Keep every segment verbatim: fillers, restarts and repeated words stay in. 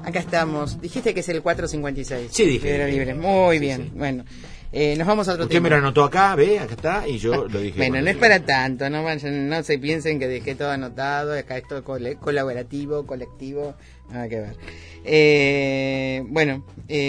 Acá estamos. Dijiste que es el cuatrocientos cincuenta y seis. Sí, dije. Piedra Libre. Muy sí, bien. Sí. Bueno, eh, nos vamos a otro Usted tema. me lo anotó acá, ve, acá está, y yo lo dije. Bueno, cuando no es llegué. para tanto, no, vayan- no se piensen que dejé todo anotado, acá es todo col- colaborativo, colectivo, nada que ver. Eh, bueno,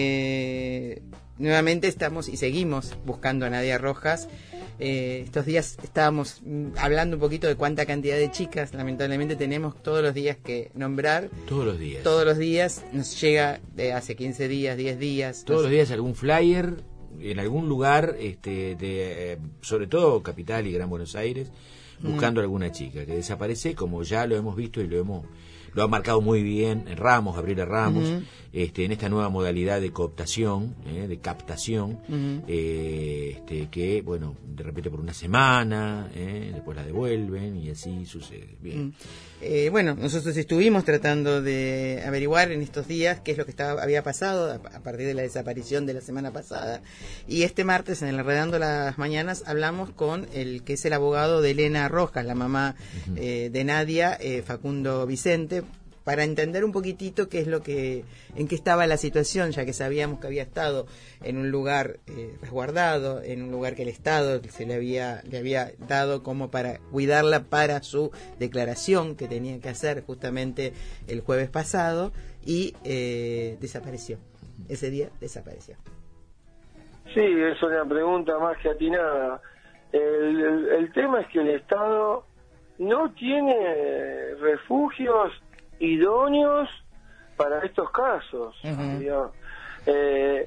eh, nuevamente estamos y seguimos buscando a Nadia Rojas. Eh, estos días estábamos mm, hablando un poquito de cuánta cantidad de chicas, lamentablemente tenemos todos los días que nombrar. Todos los días. Todos los días, nos llega de hace quince días, diez días. Todos nos- los días algún flyer en algún lugar, este, de, eh, sobre todo Capital y Gran Buenos Aires, buscando a alguna chica que desaparece, como ya lo hemos visto y lo hemos lo ha marcado muy bien Ramos, Gabriela Ramos, Uh-huh. este, en esta nueva modalidad de cooptación, eh, de captación, Uh-huh. eh, este, que, bueno, de repente por una semana, eh, después la devuelven y así sucede. Bien. Mm. Eh, bueno, nosotros estuvimos tratando de averiguar en estos días qué es lo que estaba, había pasado a, a partir de la desaparición de la semana pasada. Y este martes, en el Enredando las Mañanas, hablamos con el que es el abogado de Elena Rojas, la mamá Ujú. eh, de Nadia, eh, Facundo Vicente, para entender un poquitito qué es lo que, en qué estaba la situación, ya que sabíamos que había estado en un lugar eh, resguardado, en un lugar que el Estado se le había, le había dado como para cuidarla para su declaración que tenía que hacer justamente el jueves pasado, y eh, desapareció. Ese día desapareció. Sí, es una pregunta más que atinada. El, el, el tema es que el Estado no tiene refugios idóneos para estos casos. Uh-huh. digamos. Eh,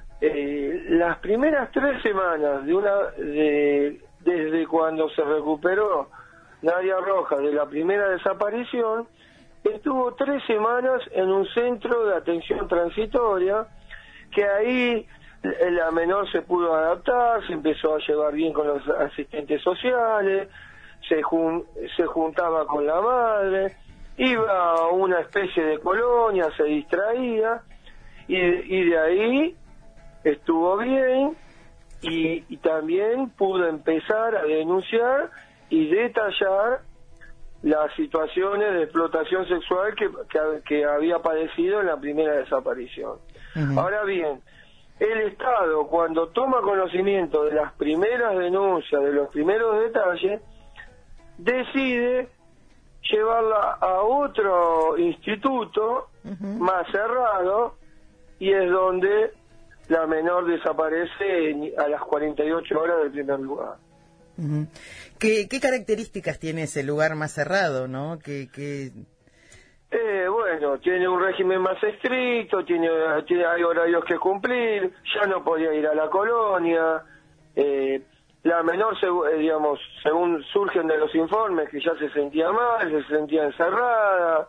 eh, las primeras tres semanas de una de desde cuando se recuperó Nadia Rojas de la primera desaparición, estuvo tres semanas en un centro de atención transitoria, que ahí la menor se pudo adaptar, se empezó a llevar bien con los asistentes sociales, se, jun, se juntaba con la madre, iba a una especie de colonia, se distraía, y, y de ahí estuvo bien, y, y también pudo empezar a denunciar y detallar las situaciones de explotación sexual que, que, que había padecido en la primera desaparición. Uh-huh. Ahora bien, el Estado, cuando toma conocimiento de las primeras denuncias, de los primeros detalles, decide llevarla a otro instituto Uh-huh. más cerrado, y es donde la menor desaparece a las cuarenta y ocho horas del primer lugar. Uh-huh. ¿Qué, ¿Qué características tiene ese lugar más cerrado, no? ¿Qué, qué... Eh, bueno, tiene un régimen más estricto, tiene, tiene hay horarios que cumplir, ya no podía ir a la colonia, eh, la menor, seg- eh, digamos, según surgen de los informes, que ya se sentía mal, se sentía encerrada,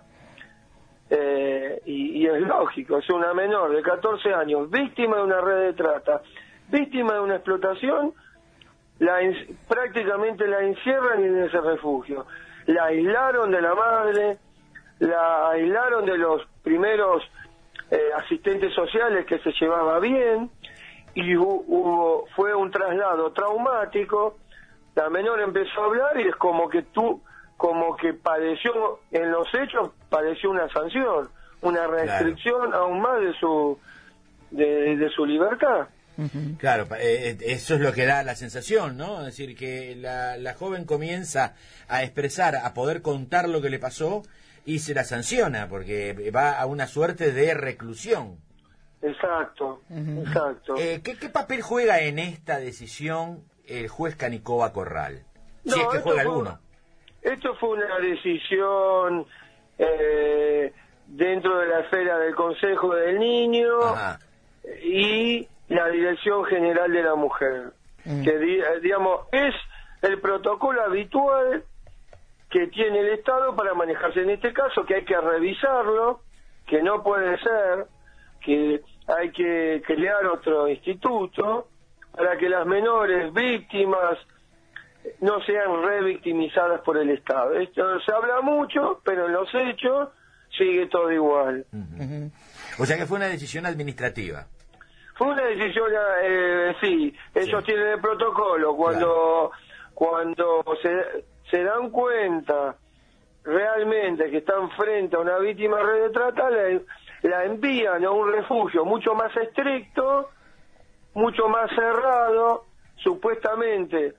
eh, y, y es lógico, es una menor de catorce años, víctima de una red de trata, víctima de una explotación, la en- prácticamente la encierran en ese refugio, la aislaron de la madre, la aislaron de los primeros eh, asistentes sociales que se llevaba bien, y hu- hubo fue un traslado traumático. La menor empezó a hablar y es como que tú como que padeció, en los hechos padeció una sanción, una restricción claro. aún más de su de, de su libertad. Uh-huh. Claro, eh, eso es lo que da la sensación, ¿no? Es decir, que la, la joven comienza a expresar, a poder contar lo que le pasó, y se la sanciona porque va a una suerte de reclusión. Exacto, uh-huh. exacto. Eh, ¿qué, ¿Qué papel juega en esta decisión el juez Canicova Corral? No, si es que juega fue, alguno. Esto fue una decisión eh, dentro de la esfera del Consejo del Niño. Ajá. Y la Dirección General de la Mujer, uh-huh. que digamos es el protocolo habitual que tiene el Estado para manejarse en este caso, que hay que revisarlo, que no puede ser, que hay que crear otro instituto para que las menores víctimas no sean revictimizadas por el Estado. Esto se habla mucho, pero en los hechos sigue todo igual. Uh-huh. Uh-huh. O sea que fue una decisión administrativa. Fue una decisión, eh, sí, ellos sí. tienen el protocolo, cuando, claro. cuando se... se dan cuenta realmente que están frente a una víctima de red de trata, le, la envían a un refugio mucho más estricto, mucho más cerrado, supuestamente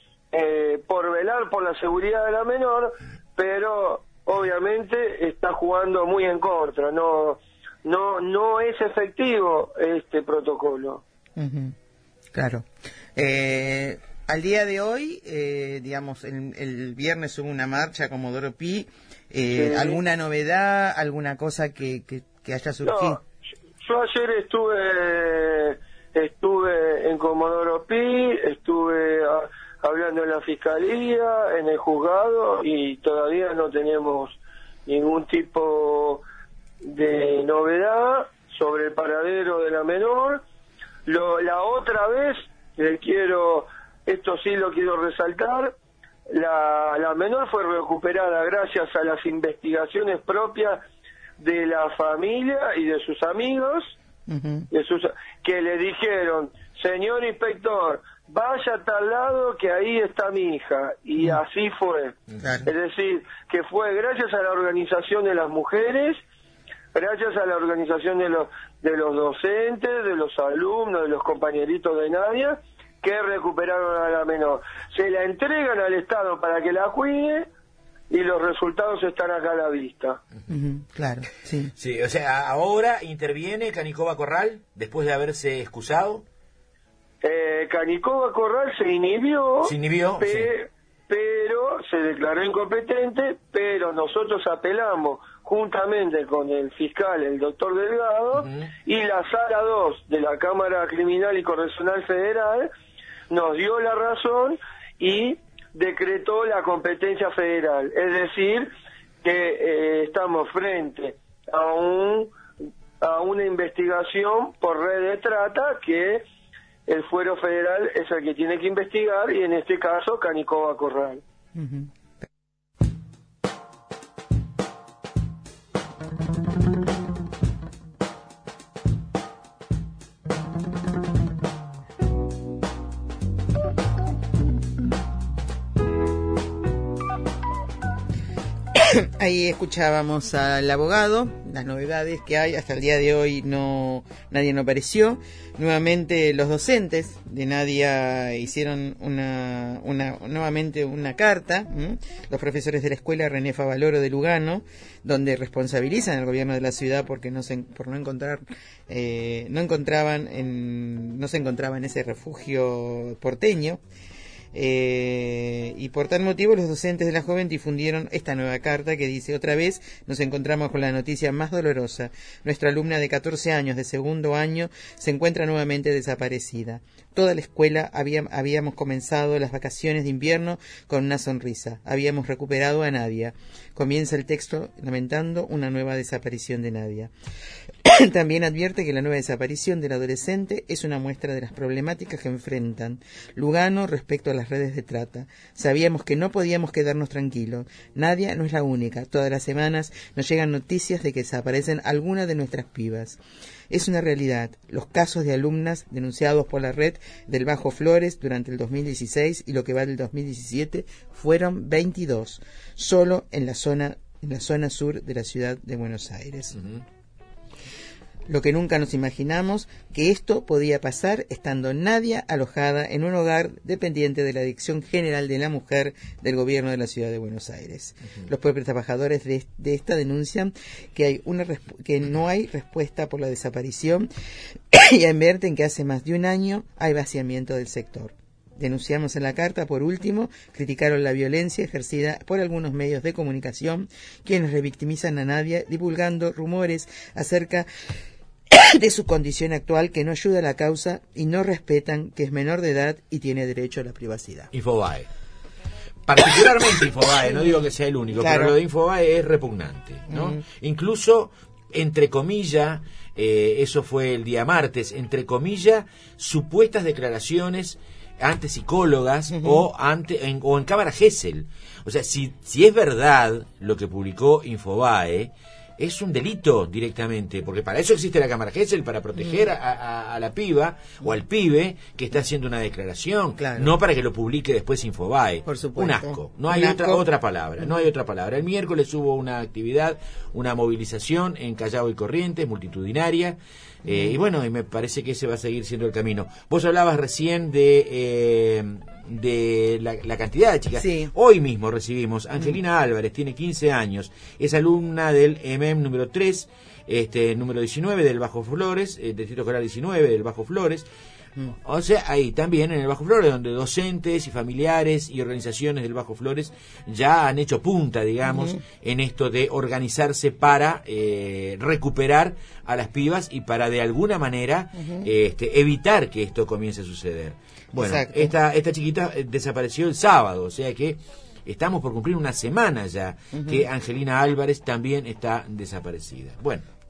eh, por velar por la seguridad de la menor, pero obviamente está jugando muy en contra, no no no es efectivo este protocolo. Uh-huh. Claro. Eh, al día de hoy, eh, digamos, el, el viernes hubo una marcha con Comodoro Pi. Eh, sí. ¿Alguna novedad, alguna cosa que, que, que haya surgido? No, yo ayer estuve estuve en Comodoro Pi, estuve a, hablando en la fiscalía, en el juzgado, y todavía no tenemos ningún tipo de novedad sobre el paradero de la menor. Lo, la otra vez, le quiero, esto sí lo quiero resaltar, la, la menor fue recuperada gracias a las investigaciones propias de la familia y de sus amigos, uh-huh. de sus, que le dijeron, señor inspector, vaya a tal lado que ahí está mi hija, y uh-huh. así fue. Claro. Es decir, que fue gracias a la organización de las mujeres, gracias a la organización de los de los docentes, de los alumnos, de los compañeritos de Nadia, que recuperaron a la menor. Se la entregan al Estado para que la cuide y los resultados están acá a la vista. Uh-huh, claro, sí. Sí, o sea, ahora interviene Canicova Corral después de haberse excusado. Eh, Canicova Corral se inhibió. Se inhibió, pe- sí. Pero se declaró incompetente, pero nosotros apelamos juntamente con el fiscal, el doctor Delgado, uh-huh. y la sala dos de la Cámara Criminal y Correccional Federal nos dio la razón y decretó la competencia federal. Es decir, que eh, estamos frente a un a una investigación por red de trata que el fuero federal es el que tiene que investigar, y en este caso Canicova Corral. Uh-huh. Ahí escuchábamos al abogado, las novedades que hay. Hasta el día de hoy no nadie no apareció. Nuevamente los docentes de Nadia hicieron una, una nuevamente una carta, ¿m? Los profesores de la escuela René Favaloro de Lugano, donde responsabilizan al gobierno de la ciudad porque no se, por no encontrar eh, no encontraban en no se encontraba en ese refugio porteño. Eh, y por tal motivo los docentes de la joven difundieron esta nueva carta que dice: otra vez nos encontramos con la noticia más dolorosa. Nuestra alumna de catorce años de segundo año se encuentra nuevamente desaparecida. Toda la escuela había, habíamos comenzado las vacaciones de invierno con una sonrisa. Habíamos recuperado a Nadia. Comienza el texto lamentando una nueva desaparición de Nadia. También advierte que la nueva desaparición del adolescente es una muestra de las problemáticas que enfrentan Lugano respecto a las redes de trata. Sabíamos que no podíamos quedarnos tranquilos. Nadia no es la única. Todas las semanas nos llegan noticias de que desaparecen algunas de nuestras pibas. Es una realidad. Los casos de alumnas denunciados por la red del Bajo Flores durante el dos mil dieciséis y lo que va del dos mil diecisiete fueron veintidós, solo en la zona en la zona sur de la ciudad de Buenos Aires. Uh-huh. Lo que nunca nos imaginamos que esto podía pasar estando Nadia alojada en un hogar dependiente de la Dirección General de la Mujer del Gobierno de la Ciudad de Buenos Aires. Uh-huh. Los propios trabajadores de, de esta denuncian que hay una que no hay respuesta por la desaparición y advierten que hace más de un año hay vaciamiento del sector. Denunciamos en la carta, por último, criticaron la violencia ejercida por algunos medios de comunicación, quienes revictimizan a Nadia divulgando rumores acerca de su condición actual que no ayuda a la causa y no respetan que es menor de edad y tiene derecho a la privacidad. Infobae. Particularmente Infobae, no digo que sea el único, claro. Pero lo de Infobae es repugnante, ¿no? Mm. Incluso, entre comillas, eh, eso fue el día martes, entre comillas, supuestas declaraciones ante psicólogas uh-huh. o ante en, o en cámara Gesell. O sea, si, si es verdad lo que publicó Infobae, es un delito directamente, porque para eso existe la cámara Gesell, para proteger mm. a, a, a la piba o al pibe que está haciendo una declaración, claro. no para que lo publique después Infobae. Por supuesto. Un asco, no un hay asco. otra otra palabra, no hay otra palabra. El miércoles hubo una actividad, una movilización en Callao y Corrientes, multitudinaria, eh, mm. y bueno, y me parece que ese va a seguir siendo el camino. Vos hablabas recién de... Eh, de la, la cantidad de chicas. Sí. Hoy mismo recibimos Angelina mm. Álvarez, tiene quince años, es alumna del E M E M número tres, este número diecinueve del Bajo Flores, el Distrito Escolar diecinueve del Bajo Flores. Mm. O sea, ahí también en el Bajo Flores, donde docentes y familiares y organizaciones del Bajo Flores ya han hecho punta, digamos, uh-huh. en esto de organizarse para eh, recuperar a las pibas y para de alguna manera uh-huh. este, evitar que esto comience a suceder. Bueno, esta, esta chiquita desapareció el sábado, o sea que estamos por cumplir una semana ya uh-huh. que Angelina Álvarez también está desaparecida. Bueno.